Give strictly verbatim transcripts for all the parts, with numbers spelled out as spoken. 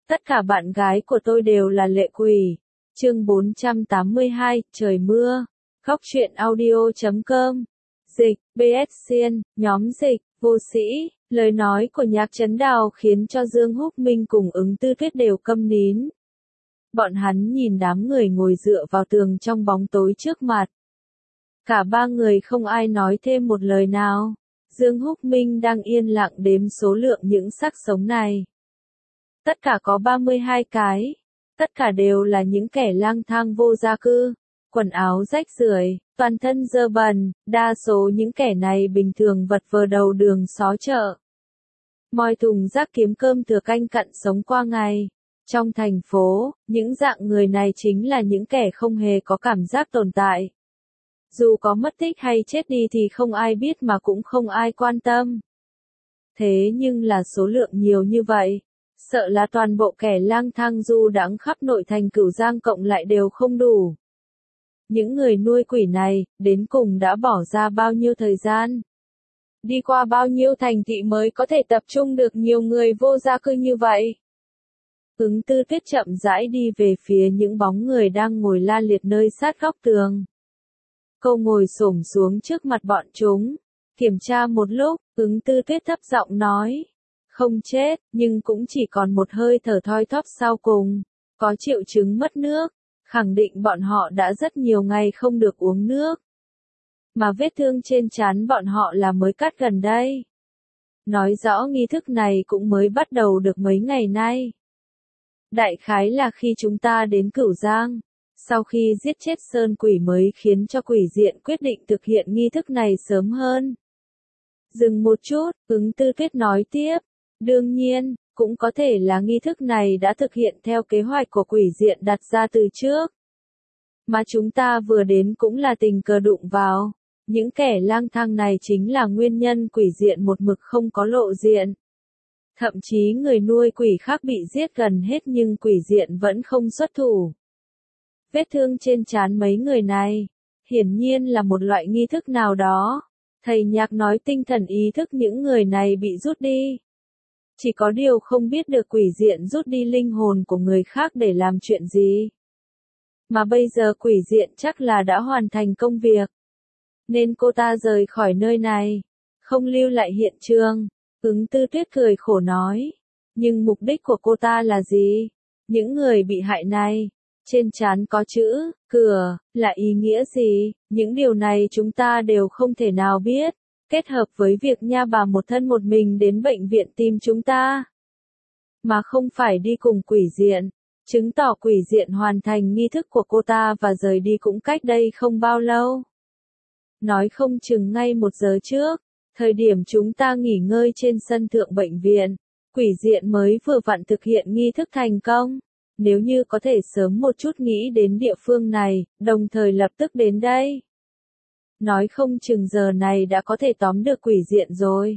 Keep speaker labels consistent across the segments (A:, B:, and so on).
A: Tất cả bạn gái của tôi đều là lệ quỷ. Chương bốn trăm tám mươi hai, trời mưa. Góc truyện audio chấm com. Dịch, bê ét Xiên, nhóm dịch, vô sĩ. Lời nói của Nhạc Trấn Đào khiến cho Dương Húc Minh cùng Ứng Tư Tuyết đều câm nín. Bọn hắn nhìn đám người ngồi dựa vào tường trong bóng tối trước mặt. Cả ba người không ai nói thêm một lời nào. Dương Húc Minh đang yên lặng đếm số lượng những xác sống này. Tất cả có ba mươi hai cái. Tất cả đều là những kẻ lang thang vô gia cư. Quần áo rách rưởi, toàn thân dơ bẩn, đa số những kẻ này bình thường vật vờ đầu đường xó chợ. Moi thùng rác kiếm cơm thừa canh cặn sống qua ngày. Trong thành phố, những dạng người này chính là những kẻ không hề có cảm giác tồn tại. Dù có mất tích hay chết đi thì không ai biết mà cũng không ai quan tâm. Thế nhưng là số lượng nhiều như vậy, sợ là toàn bộ kẻ lang thang du đãng khắp nội thành Cửu Giang cộng lại đều không đủ. Những người nuôi quỷ này, đến cùng đã bỏ ra bao nhiêu thời gian? Đi qua bao nhiêu thành thị mới có thể tập trung được nhiều người vô gia cư như vậy? Ứng Tư Tuyết chậm rãi đi về phía những bóng người đang ngồi la liệt nơi sát góc tường. Cô ngồi xổm xuống trước mặt bọn chúng, kiểm tra một lúc, Ứng Tư Tuyết thấp giọng nói. Không chết, nhưng cũng chỉ còn một hơi thở thoi thóp sau cùng, có triệu chứng mất nước, khẳng định bọn họ đã rất nhiều ngày không được uống nước. Mà vết thương trên trán bọn họ là mới cắt gần đây. Nói rõ nghi thức này cũng mới bắt đầu được mấy ngày nay. Đại khái là khi chúng ta đến Cửu Giang, sau khi giết chết Sơn Quỷ mới khiến cho quỷ diện quyết định thực hiện nghi thức này sớm hơn. Dừng một chút, Ứng Tư Tuyết nói tiếp. Đương nhiên, cũng có thể là nghi thức này đã thực hiện theo kế hoạch của quỷ diện đặt ra từ trước. Mà chúng ta vừa đến cũng là tình cờ đụng vào. Những kẻ lang thang này chính là nguyên nhân quỷ diện một mực không có lộ diện. Thậm chí người nuôi quỷ khác bị giết gần hết nhưng quỷ diện vẫn không xuất thủ. Vết thương trên trán mấy người này, hiển nhiên là một loại nghi thức nào đó. Thầy Nhạc nói tinh thần ý thức những người này bị rút đi. Chỉ có điều không biết được quỷ diện rút đi linh hồn của người khác để làm chuyện gì. Mà bây giờ quỷ diện chắc là đã hoàn thành công việc. Nên cô ta rời khỏi nơi này, không lưu lại hiện trường. Ứng Tư Tuyết cười khổ nói. Nhưng mục đích của cô ta là gì? Những người bị hại này, trên trán có chữ, cửa, là ý nghĩa gì? Những điều này chúng ta đều không thể nào biết. Kết hợp với việc nha bà một thân một mình đến bệnh viện tìm chúng ta. Mà không phải đi cùng quỷ diện. Chứng tỏ quỷ diện hoàn thành nghi thức của cô ta và rời đi cũng cách đây không bao lâu. Nói không chừng ngay một giờ trước, thời điểm chúng ta nghỉ ngơi trên sân thượng bệnh viện, quỷ diện mới vừa vặn thực hiện nghi thức thành công. Nếu như có thể sớm một chút nghĩ đến địa phương này, đồng thời lập tức đến đây. Nói không chừng giờ này đã có thể tóm được quỷ diện rồi.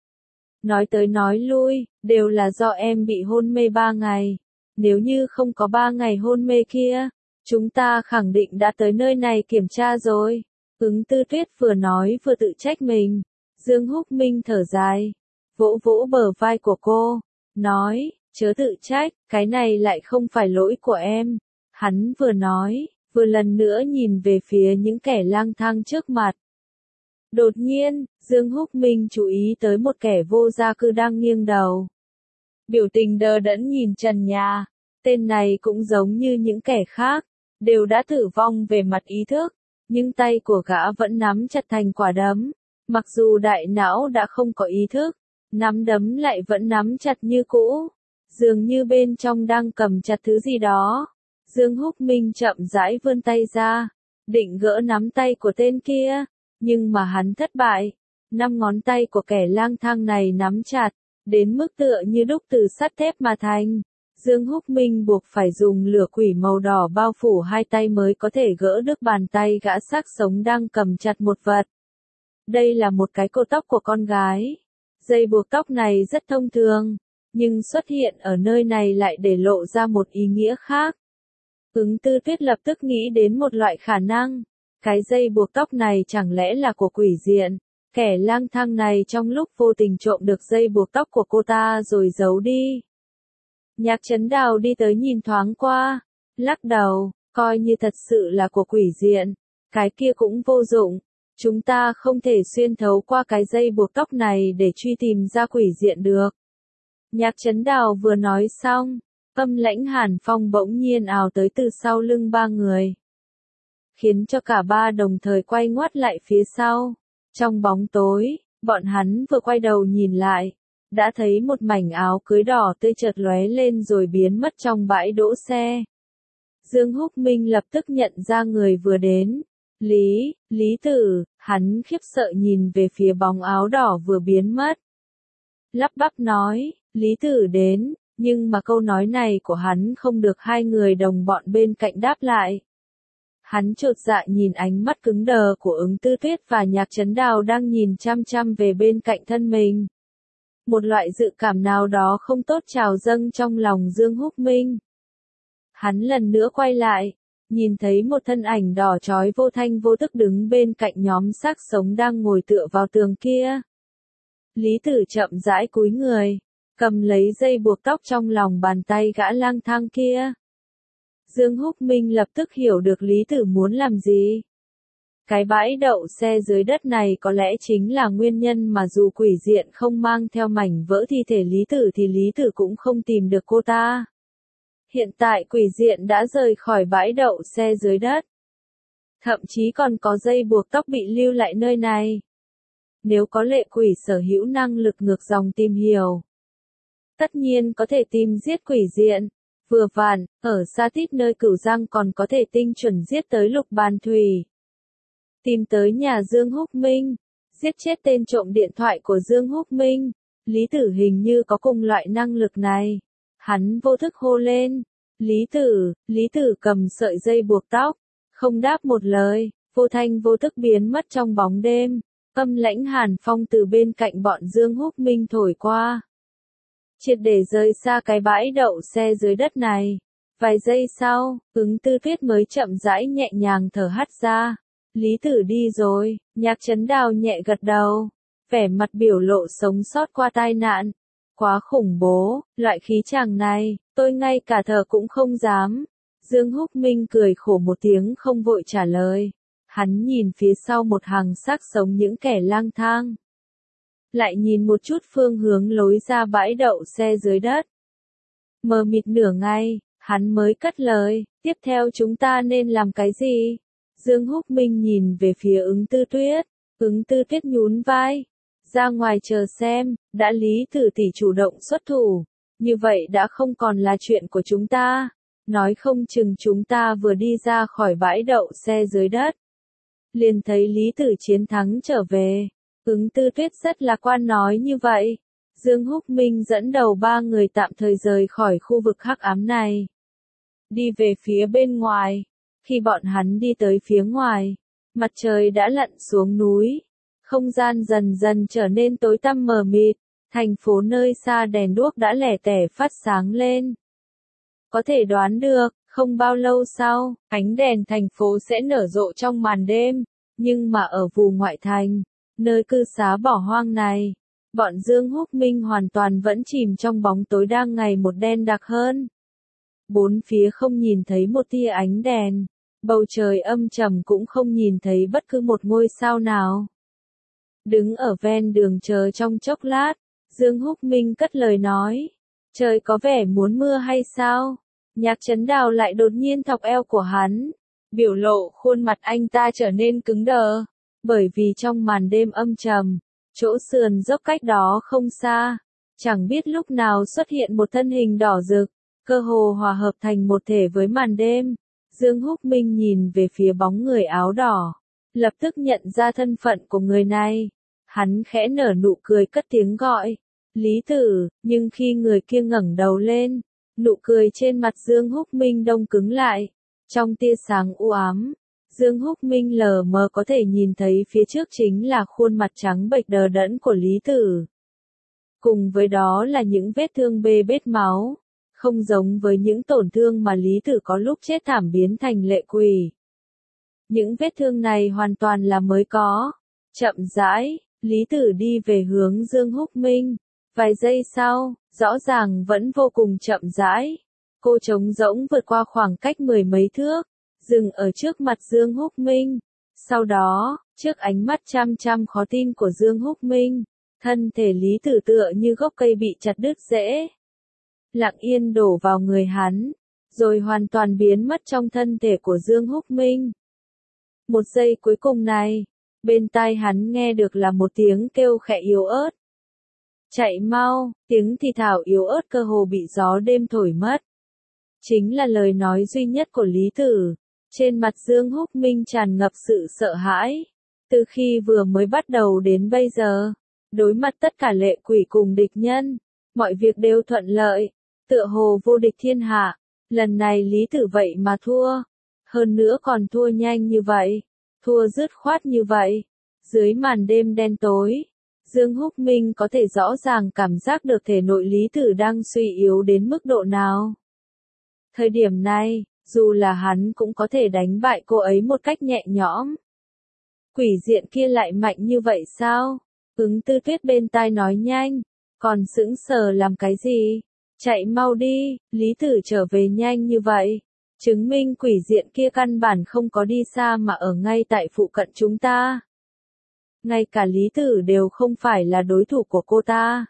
A: Nói tới nói lui, đều là do em bị hôn mê ba ngày. Nếu như không có ba ngày hôn mê kia, chúng ta khẳng định đã tới nơi này kiểm tra rồi. Ứng Tư Tuyết vừa nói vừa tự trách mình. Dương Húc Minh thở dài, vỗ vỗ bờ vai của cô, nói, chớ tự trách, cái này lại không phải lỗi của em. Hắn vừa nói, vừa lần nữa nhìn về phía những kẻ lang thang trước mặt. Đột nhiên, Dương Húc Minh chú ý tới một kẻ vô gia cư đang nghiêng đầu. Biểu tình đờ đẫn nhìn trần nhà, tên này cũng giống như những kẻ khác, đều đã tử vong về mặt ý thức, nhưng tay của gã vẫn nắm chặt thành quả đấm. Mặc dù đại não đã không có ý thức, nắm đấm lại vẫn nắm chặt như cũ, dường như bên trong đang cầm chặt thứ gì đó. Dương Húc Minh chậm rãi vươn tay ra, định gỡ nắm tay của tên kia, nhưng mà hắn thất bại. Năm ngón tay của kẻ lang thang này nắm chặt, đến mức tựa như đúc từ sắt thép mà thành. Dương Húc Minh buộc phải dùng lửa quỷ màu đỏ bao phủ hai tay mới có thể gỡ được bàn tay gã xác sống đang cầm chặt một vật. Đây là một cái cột tóc của con gái. Dây buộc tóc này rất thông thường, nhưng xuất hiện ở nơi này lại để lộ ra một ý nghĩa khác. Ứng Tư Tuyết lập tức nghĩ đến một loại khả năng. Cái dây buộc tóc này chẳng lẽ là của quỷ diện? Kẻ lang thang này trong lúc vô tình trộm được dây buộc tóc của cô ta rồi giấu đi. Nhạc Trấn Đào đi tới nhìn thoáng qua, lắc đầu, coi như thật sự là của quỷ diện, cái kia cũng vô dụng, chúng ta không thể xuyên thấu qua cái dây buộc tóc này để truy tìm ra quỷ diện được. Nhạc Trấn Đào vừa nói xong, âm lãnh hàn phong bỗng nhiên ào tới từ sau lưng ba người, khiến cho cả ba đồng thời quay ngoắt lại phía sau. Trong bóng tối, bọn hắn vừa quay đầu nhìn lại, đã thấy một mảnh áo cưới đỏ tươi chợt lóe lên rồi biến mất trong bãi đỗ xe. Dương Húc Minh lập tức nhận ra người vừa đến. Lý, Lý Tử, hắn khiếp sợ nhìn về phía bóng áo đỏ vừa biến mất. Lắp bắp nói, Lý Tử đến, nhưng mà câu nói này của hắn không được hai người đồng bọn bên cạnh đáp lại. Hắn chột dạ nhìn ánh mắt cứng đờ của Ứng Tư Tuyết và Nhạc Trấn Đào đang nhìn chăm chăm về bên cạnh thân mình. Một loại dự cảm nào đó không tốt trào dâng trong lòng Dương Húc Minh. Hắn lần nữa quay lại, nhìn thấy một thân ảnh đỏ chói vô thanh vô tức đứng bên cạnh nhóm xác sống đang ngồi tựa vào tường kia. Lý Tử chậm rãi cúi người, cầm lấy dây buộc tóc trong lòng bàn tay gã lang thang kia. Dương Húc Minh lập tức hiểu được Lý Tử muốn làm gì. Cái bãi đậu xe dưới đất này có lẽ chính là nguyên nhân mà dù quỷ diện không mang theo mảnh vỡ thi thể Lý Tử thì Lý Tử cũng không tìm được cô ta. Hiện tại quỷ diện đã rời khỏi bãi đậu xe dưới đất. Thậm chí còn có dây buộc tóc bị lưu lại nơi này. Nếu có lệ quỷ sở hữu năng lực ngược dòng tìm hiểu, tất nhiên có thể tìm giết quỷ diện. Vừa vặn, ở xa tít nơi Cửu Giang còn có thể tinh chuẩn giết tới Lục Bàn Thủy. Tìm tới nhà Dương Húc Minh, giết chết tên trộm điện thoại của Dương Húc Minh. Lý Tử hình như có cùng loại năng lực này. Hắn vô thức hô lên. Lý Tử, Lý Tử cầm sợi dây buộc tóc, không đáp một lời, vô thanh vô tức biến mất trong bóng đêm. Âm lãnh hàn phong từ bên cạnh bọn Dương Húc Minh thổi qua, triệt để rời xa cái bãi đậu xe dưới đất này. Vài giây sau, Ứng Tư Tuyết mới chậm rãi nhẹ nhàng thở hắt ra. Lý Tử đi rồi. Nhạc Trấn Đào nhẹ gật đầu, vẻ mặt biểu lộ sống sót qua tai nạn. Quá khủng bố, loại khí chàng này, tôi ngay cả thở cũng không dám. Dương Húc Minh cười khổ một tiếng không vội trả lời. Hắn nhìn phía sau một hàng xác sống những kẻ lang thang. Lại nhìn một chút phương hướng lối ra bãi đậu xe dưới đất. Mờ mịt nửa ngày, hắn mới cất lời, tiếp theo chúng ta nên làm cái gì? Dương Húc Minh nhìn về phía Ứng Tư Tuyết. Ứng Tư Tuyết nhún vai. Ra ngoài chờ xem, đã Lý Tử tỷ chủ động xuất thủ. Như vậy đã không còn là chuyện của chúng ta. Nói không chừng chúng ta vừa đi ra khỏi bãi đậu xe dưới đất, liền thấy Lý Tử chiến thắng trở về. Ứng Tư Tuyết rất lạc quan nói như vậy. Dương Húc Minh dẫn đầu ba người tạm thời rời khỏi khu vực hắc ám này, đi về phía bên ngoài. Khi bọn hắn đi tới phía ngoài, mặt trời đã lặn xuống núi. Không gian dần dần trở nên tối tăm mờ mịt. Thành phố nơi xa đèn đuốc đã lẻ tẻ phát sáng lên. Có thể đoán được, không bao lâu sau, ánh đèn thành phố sẽ nở rộ trong màn đêm. Nhưng mà ở vùng ngoại thành, nơi cư xá bỏ hoang này, bọn Dương Húc Minh hoàn toàn vẫn chìm trong bóng tối đang ngày một đen đặc hơn. Bốn phía không nhìn thấy một tia ánh đèn, bầu trời âm trầm cũng không nhìn thấy bất cứ một ngôi sao nào. Đứng ở ven đường chờ trong chốc lát, Dương Húc Minh cất lời nói, trời có vẻ muốn mưa hay sao? Nhạc Trấn Đào lại đột nhiên thọc eo của hắn, biểu lộ khuôn mặt anh ta trở nên cứng đờ, bởi vì trong màn đêm âm trầm, chỗ sườn dốc cách đó không xa, chẳng biết lúc nào xuất hiện một thân hình đỏ rực, cơ hồ hòa hợp thành một thể với màn đêm. Dương Húc Minh nhìn về phía bóng người áo đỏ, lập tức nhận ra thân phận của người này. Hắn khẽ nở nụ cười cất tiếng gọi, Lý Tử, nhưng khi người kia ngẩng đầu lên, nụ cười trên mặt Dương Húc Minh đông cứng lại. Trong tia sáng u ám, Dương Húc Minh lờ mờ có thể nhìn thấy phía trước chính là khuôn mặt trắng bệch đờ đẫn của Lý Tử. Cùng với đó là những vết thương bê bết máu, không giống với những tổn thương mà Lý Tử có lúc chết thảm biến thành lệ quỷ. Những vết thương này hoàn toàn là mới có. Chậm rãi, Lý Tử đi về hướng Dương Húc Minh. Vài giây sau, rõ ràng vẫn vô cùng chậm rãi. Cô trống rỗng vượt qua khoảng cách mười mấy thước, dừng ở trước mặt Dương Húc Minh. Sau đó, trước ánh mắt chăm chăm khó tin của Dương Húc Minh, thân thể Lý Tử tựa như gốc cây bị chặt đứt rễ, lặng yên đổ vào người hắn, rồi hoàn toàn biến mất trong thân thể của Dương Húc Minh. Một giây cuối cùng này, bên tai hắn nghe được là một tiếng kêu khẽ yếu ớt. Chạy mau, tiếng thì thào yếu ớt cơ hồ bị gió đêm thổi mất. Chính là lời nói duy nhất của Lý Tử. Trên mặt Dương Húc Minh tràn ngập sự sợ hãi. Từ khi vừa mới bắt đầu đến bây giờ, đối mặt tất cả lệ quỷ cùng địch nhân, mọi việc đều thuận lợi, tựa hồ vô địch thiên hạ. Lần này Lý Tử vậy mà thua. Hơn nữa còn thua nhanh như vậy, thua dứt khoát như vậy. Dưới màn đêm đen tối, Dương Húc Minh có thể rõ ràng cảm giác được thể nội Lý Tử đang suy yếu đến mức độ nào. Thời điểm này, dù là hắn cũng có thể đánh bại cô ấy một cách nhẹ nhõm. Quỷ diện kia lại mạnh như vậy sao? Ứng Tư Tuyết bên tai nói nhanh, còn sững sờ làm cái gì? Chạy mau đi, Lý Tử trở về nhanh như vậy. Chứng minh quỷ diện kia căn bản không có đi xa mà ở ngay tại phụ cận chúng ta. Ngay cả Lý Tử đều không phải là đối thủ của cô ta.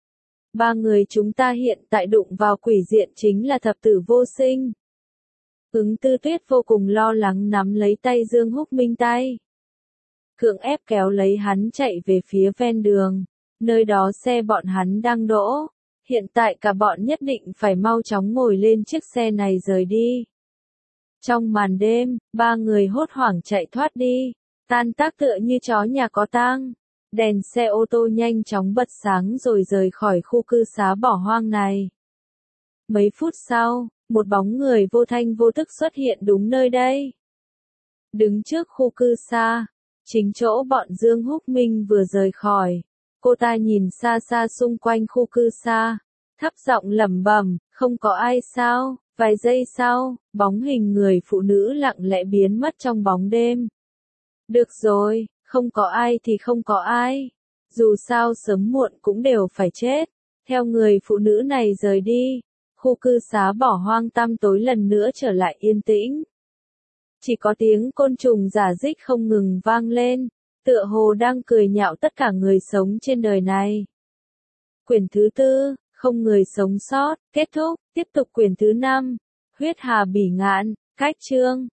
A: Ba người chúng ta hiện tại đụng vào quỷ diện chính là thập tử vô sinh. Ứng Tư Tuyết vô cùng lo lắng nắm lấy tay Dương Húc Minh tay. Cưỡng ép kéo lấy hắn chạy về phía ven đường, nơi đó xe bọn hắn đang đỗ. Hiện tại cả bọn nhất định phải mau chóng ngồi lên chiếc xe này rời đi. Trong màn đêm, ba người hốt hoảng chạy thoát đi, tan tác tựa như chó nhà có tang. Đèn xe ô tô nhanh chóng bật sáng rồi rời khỏi khu cư xá bỏ hoang này. Mấy phút sau, một bóng người vô thanh vô tức xuất hiện đúng nơi đây. Đứng trước khu cư xá, chính chỗ bọn Dương Húc Minh vừa rời khỏi. Cô ta nhìn xa xa xung quanh khu cư xá, thấp giọng lẩm bẩm, không có ai sao? Vài giây sau, bóng hình người phụ nữ lặng lẽ biến mất trong bóng đêm. Được rồi, không có ai thì không có ai. Dù sao sớm muộn cũng đều phải chết. Theo người phụ nữ này rời đi, khu cư xá bỏ hoang tăm tối lần nữa trở lại yên tĩnh. Chỉ có tiếng côn trùng rả rích không ngừng vang lên, tựa hồ đang cười nhạo tất cả người sống trên đời này. Quyển thứ tư, không người sống sót, kết thúc, tiếp tục quyển thứ năm, huyết hà bỉ ngạn, cách chương.